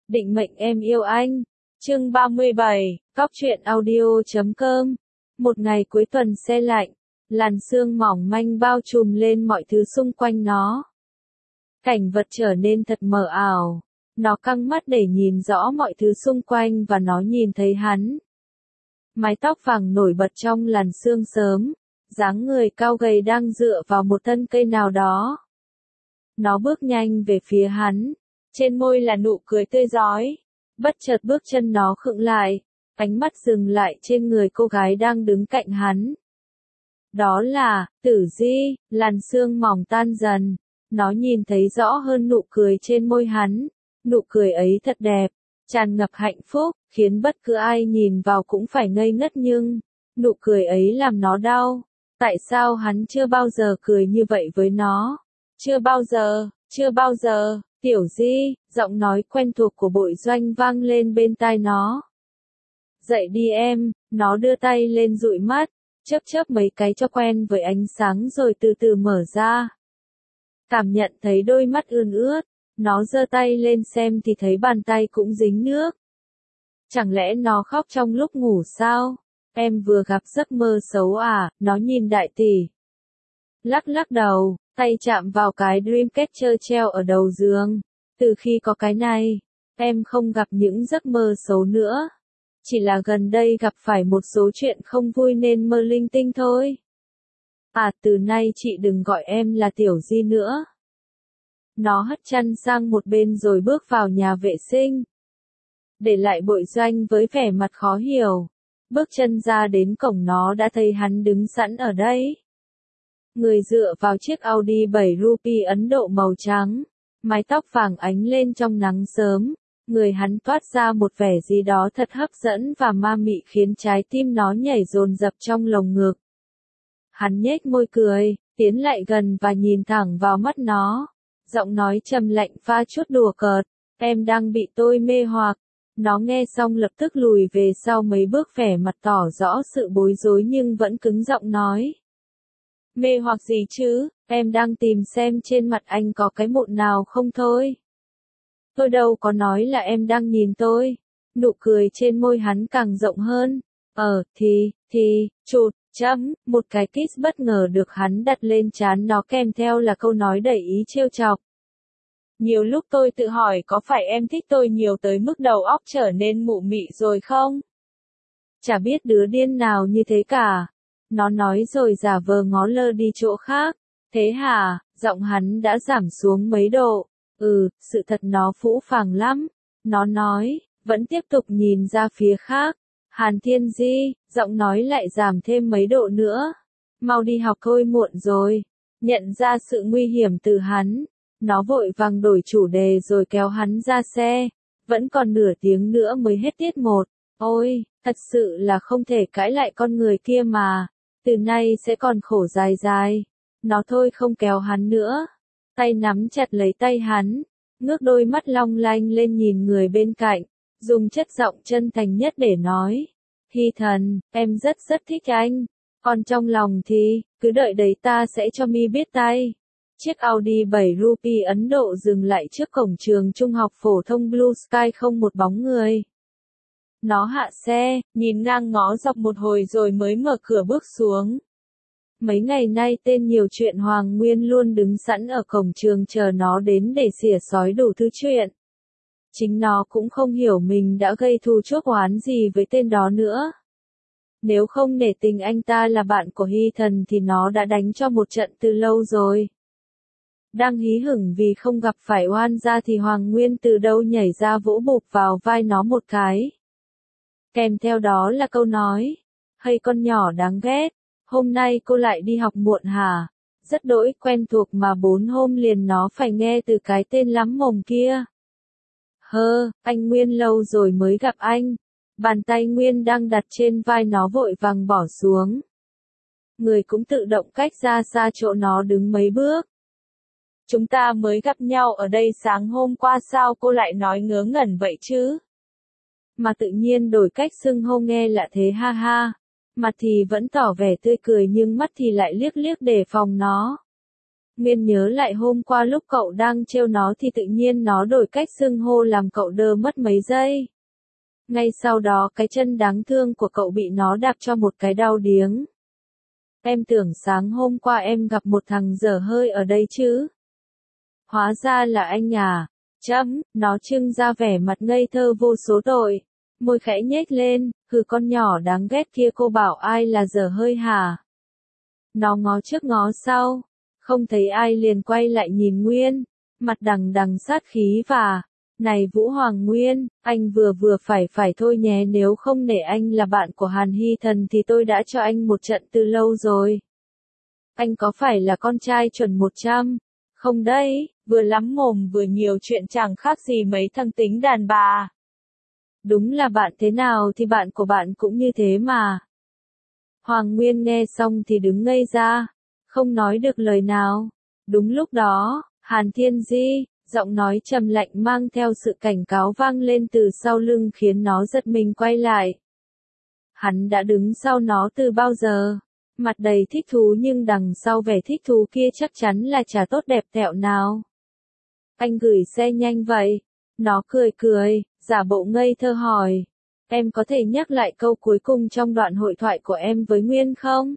Định mệnh em yêu anh. Chương 37, Cóc truyện audio.com. Một ngày cuối tuần se lạnh, làn sương mỏng manh bao trùm lên mọi thứ xung quanh nó. Cảnh vật trở nên thật mờ ảo. Nó căng mắt để nhìn rõ mọi thứ xung quanh và nó nhìn thấy hắn. Mái tóc vàng nổi bật trong làn sương sớm, dáng người cao gầy đang dựa vào một thân cây nào đó. Nó bước nhanh về phía hắn, trên môi là nụ cười tươi rói. Bất chợt bước chân nó khựng lại, ánh mắt dừng lại trên người cô gái đang đứng cạnh hắn. Đó là Tử Di. Làn sương mỏng tan dần, nó nhìn thấy rõ hơn nụ cười trên môi hắn. Nụ cười ấy thật đẹp, tràn ngập hạnh phúc, khiến bất cứ ai nhìn vào cũng phải ngây ngất, nhưng nụ cười ấy làm nó đau. Tại sao hắn chưa bao giờ cười như vậy với nó? Chưa bao giờ, Tiểu Di, giọng nói quen thuộc của Bội Doanh vang lên bên tai nó. Dậy đi em, nó đưa tay lên dụi mắt, chớp mấy cái cho quen với ánh sáng rồi từ từ mở ra. Cảm nhận thấy đôi mắt ươn ướt, nó giơ tay lên xem thì thấy bàn tay cũng dính nước. Chẳng lẽ nó khóc trong lúc ngủ sao? Em vừa gặp giấc mơ xấu à? Nó nhìn đại tỷ. Lắc đầu, tay chạm vào cái Dreamcatcher treo ở đầu giường. Từ khi có cái này, em không gặp những giấc mơ xấu nữa. Chỉ là gần đây gặp phải một số chuyện không vui nên mơ linh tinh thôi. À, từ nay chị đừng gọi em là Tiểu Di nữa. Nó hất chân sang một bên rồi bước vào nhà vệ sinh. Để lại Bội Doanh với vẻ mặt khó hiểu. Bước chân ra đến cổng nó đã thấy hắn đứng sẵn ở đây. Người dựa vào chiếc Audi 7 Ruby Ấn Độ màu trắng. Mái tóc vàng ánh lên trong nắng sớm. Người hắn toát ra một vẻ gì đó thật hấp dẫn và ma mị khiến trái tim nó nhảy dồn dập trong lồng ngực. Hắn nhếch môi cười, tiến lại gần và nhìn thẳng vào mắt nó. Giọng nói trầm lạnh pha chút đùa cợt. Em đang bị tôi mê hoặc. Nó nghe xong lập tức lùi về sau mấy bước, vẻ mặt tỏ rõ sự bối rối nhưng vẫn cứng giọng nói. Mê hoặc gì chứ, em đang tìm xem trên mặt anh có cái mụn nào không thôi. Tôi đâu có nói là em đang nhìn tôi. Nụ cười trên môi hắn càng rộng hơn. Một cái kiss bất ngờ được hắn đặt lên trán nó kèm theo là câu nói đầy ý trêu chọc. Nhiều lúc tôi tự hỏi có phải em thích tôi nhiều tới mức đầu óc trở nên mụ mị rồi không? Chả biết đứa điên nào như thế cả. Nó nói rồi giả vờ ngó lơ đi chỗ khác. Thế hả? Giọng hắn đã giảm xuống mấy độ. Sự thật nó phũ phàng lắm. Nó nói, vẫn tiếp tục nhìn ra phía khác. Hàn Thiên Di, giọng nói lại giảm thêm mấy độ nữa. Mau đi học thôi, muộn rồi. Nhận ra sự nguy hiểm từ hắn. Nó vội vàng đổi chủ đề rồi kéo hắn ra xe. Vẫn còn nửa tiếng nữa mới hết tiết 1. Ôi, thật sự là không thể cãi lại con người kia mà. Từ nay sẽ còn khổ dài dài. Nó thôi không kéo hắn nữa. Tay nắm chặt lấy tay hắn. Ngước đôi mắt long lanh lên nhìn người bên cạnh. Dùng chất giọng chân thành nhất để nói. Hy thần, em rất thích anh. Còn trong lòng thì, cứ đợi đấy ta sẽ cho mi biết tay. Chiếc Audi 7 Ruby Ấn Độ dừng lại trước cổng trường trung học phổ thông Blue Sky, không một bóng người. Nó hạ xe, nhìn ngang ngó dọc một hồi rồi mới mở cửa bước xuống. Mấy ngày nay tên nhiều chuyện Hoàng Nguyên luôn đứng sẵn ở cổng trường chờ nó đến để xỉa xói đủ thứ chuyện. Chính nó cũng không hiểu mình đã gây thù chuốc oán gì với tên đó nữa. Nếu không nể tình anh ta là bạn của Hy thần thì nó đã đánh cho một trận từ lâu rồi. Đang hí hửng vì không gặp phải oan gia thì Hoàng Nguyên từ đâu nhảy ra vỗ bụp vào vai nó một cái. Kèm theo đó là câu nói. Hay con nhỏ đáng ghét, hôm nay cô lại đi học muộn hả? Rất đỗi quen thuộc mà 4 hôm liền nó phải nghe từ cái tên lắm mồm kia. Anh Nguyên lâu rồi mới gặp anh. Bàn tay Nguyên đang đặt trên vai nó vội vàng bỏ xuống. Người cũng tự động cách ra xa chỗ nó đứng mấy bước. Chúng ta mới gặp nhau ở đây sáng hôm qua, sao cô lại nói ngớ ngẩn vậy chứ? Mà tự nhiên đổi cách xưng hô nghe lạ thế, ha ha. Mặt thì vẫn tỏ vẻ tươi cười nhưng mắt thì lại liếc đề phòng nó. Nguyên nhớ lại hôm qua lúc cậu đang trêu nó thì tự nhiên nó đổi cách xưng hô làm cậu đơ mất mấy giây. Ngay sau đó cái chân đáng thương của cậu bị nó đạp cho một cái đau điếng. Em tưởng sáng hôm qua em gặp một thằng dở hơi ở đây chứ. Hóa ra là anh à. Nó trưng ra vẻ mặt ngây thơ vô số tội. Môi khẽ nhếch lên, hừ con nhỏ đáng ghét kia cô bảo ai là dở hơi hả? Nó ngó trước ngó sau, không thấy ai liền quay lại nhìn Nguyên, mặt đằng đằng sát khí và, này Vũ Hoàng Nguyên, anh vừa phải thôi nhé, nếu không nể anh là bạn của Hàn Hy Thần thì tôi đã cho anh một trận từ lâu rồi. Anh có phải là con trai chuẩn 100? Không đấy, vừa lắm mồm vừa nhiều chuyện chẳng khác gì mấy thằng tính đàn bà. Đúng là bạn thế nào thì bạn của bạn cũng như thế mà. Hoàng Nguyên nghe xong thì đứng ngây ra, không nói được lời nào. Đúng lúc đó, Hàn Thiên Di, giọng nói trầm lạnh mang theo sự cảnh cáo vang lên từ sau lưng khiến nó giật mình quay lại. Hắn đã đứng sau nó từ bao giờ? Mặt đầy thích thú nhưng đằng sau vẻ thích thú kia chắc chắn là chả tốt đẹp tẹo nào. Anh gửi xe nhanh vậy. Nó cười, giả bộ ngây thơ hỏi. Em có thể nhắc lại câu cuối cùng trong đoạn hội thoại của em với Nguyên không?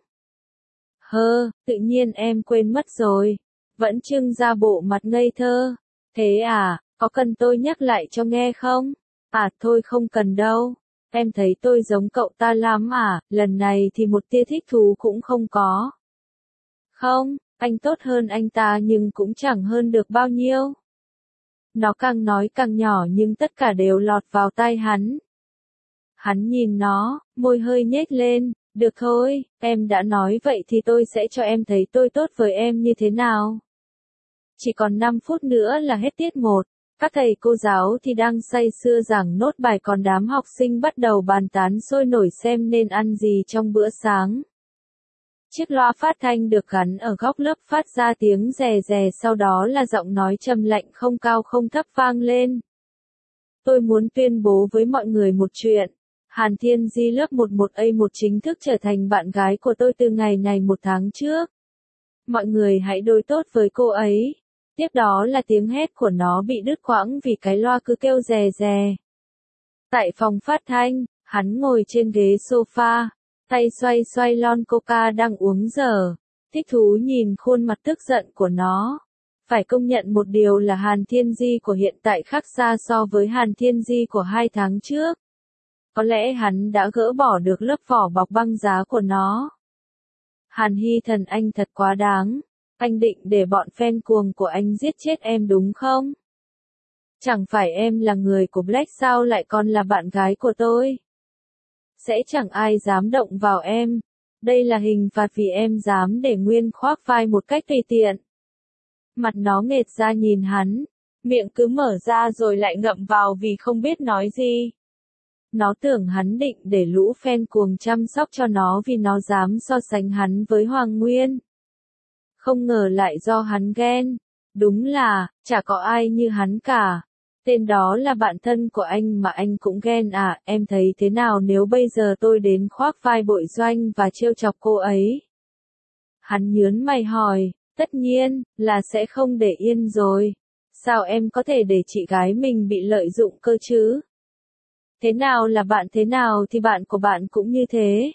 Tự nhiên em quên mất rồi. Vẫn trưng ra bộ mặt ngây thơ. Thế à, có cần tôi nhắc lại cho nghe không? À thôi không cần đâu. Em thấy tôi giống cậu ta lắm à, lần này thì một tia thích thú cũng không có. Không, anh tốt hơn anh ta nhưng cũng chẳng hơn được bao nhiêu. Nó càng nói càng nhỏ nhưng tất cả đều lọt vào tai hắn. Hắn nhìn nó, môi hơi nhếch lên, được thôi, em đã nói vậy thì tôi sẽ cho em thấy tôi tốt với em như thế nào. Chỉ còn 5 phút nữa là hết tiết 1. Các thầy cô giáo thì đang say sưa giảng nốt bài còn đám học sinh bắt đầu bàn tán sôi nổi xem nên ăn gì trong bữa sáng. Chiếc loa phát thanh được gắn ở góc lớp phát ra tiếng rè rè, sau đó là giọng nói trầm lạnh không cao không thấp vang lên. Tôi muốn tuyên bố với mọi người một chuyện. Hàn Thiên Di lớp 11A1 chính thức trở thành bạn gái của tôi từ ngày này 1 tháng trước. Mọi người hãy đối tốt với cô ấy. Tiếp đó là tiếng hét của nó bị đứt quãng vì cái loa cứ kêu rè rè. Tại phòng phát thanh, hắn ngồi trên ghế sofa, tay xoay lon coca đang uống dở, thích thú nhìn khuôn mặt tức giận của nó. Phải công nhận một điều là Hàn Thiên Di của hiện tại khác xa so với Hàn Thiên Di của 2 tháng trước. Có lẽ hắn đã gỡ bỏ được lớp vỏ bọc băng giá của nó. Hàn Hy Thần, anh thật quá đáng. Anh định để bọn fan cuồng của anh giết chết em đúng không? Chẳng phải em là người của Black sao lại còn là bạn gái của tôi? Sẽ chẳng ai dám động vào em. Đây là hình phạt vì em dám để Nguyên khoác vai một cách tùy tiện. Mặt nó nghệt ra nhìn hắn, miệng cứ mở ra rồi lại ngậm vào vì không biết nói gì. Nó tưởng hắn định để lũ fan cuồng chăm sóc cho nó vì nó dám so sánh hắn với Hoàng Nguyên. Không ngờ lại do hắn ghen. Đúng là, chả có ai như hắn cả. Tên đó là bạn thân của anh mà anh cũng ghen à, em thấy thế nào nếu bây giờ tôi đến khoác vai Bội Doanh và trêu chọc cô ấy? Hắn nhớn mày hỏi, tất nhiên, là sẽ không để yên rồi. Sao em có thể để chị gái mình bị lợi dụng cơ chứ? Thế nào là bạn thế nào thì bạn của bạn cũng như thế.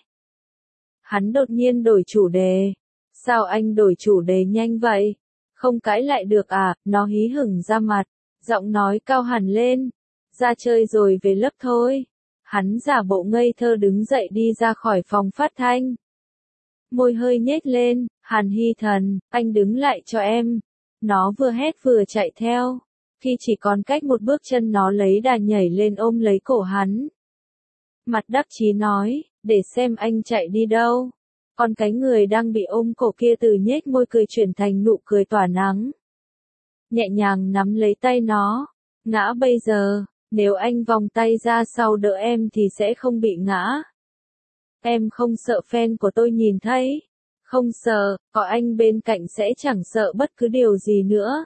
Hắn đột nhiên đổi chủ đề. Sao anh đổi chủ đề nhanh vậy? Không cãi lại được à? Nó hí hửng ra mặt, giọng nói cao hẳn lên. Ra chơi rồi về lớp thôi. Hắn giả bộ ngây thơ đứng dậy đi ra khỏi phòng phát thanh. Môi hơi nhếch lên, Hàn Hy Thần, anh đứng lại cho em. Nó vừa hét vừa chạy theo. Khi chỉ còn cách một bước chân nó lấy đà nhảy lên ôm lấy cổ hắn. Mặt đắc chí nói, để xem anh chạy đi đâu. Còn cái người đang bị ôm cổ kia từ nhếch môi cười chuyển thành nụ cười tỏa nắng. Nhẹ nhàng nắm lấy tay nó. Ngã bây giờ, nếu anh vòng tay ra sau đỡ em thì sẽ không bị ngã. Em không sợ fan của tôi nhìn thấy. Không sợ, có anh bên cạnh sẽ chẳng sợ bất cứ điều gì nữa.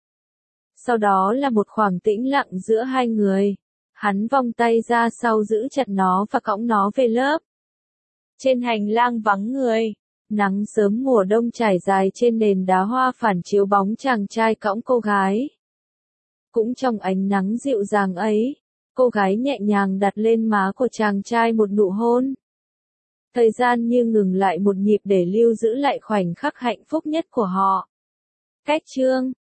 Sau đó là một khoảng tĩnh lặng giữa hai người. Hắn vòng tay ra sau giữ chặt nó và cõng nó về lớp. Trên hành lang vắng người, Nắng sớm mùa đông trải dài trên nền đá hoa phản chiếu bóng chàng trai cõng cô gái. Cũng trong ánh nắng dịu dàng ấy, cô gái nhẹ nhàng đặt lên má của chàng trai một nụ hôn. Thời gian như ngừng lại một nhịp để lưu giữ lại khoảnh khắc hạnh phúc nhất của họ. Cách chương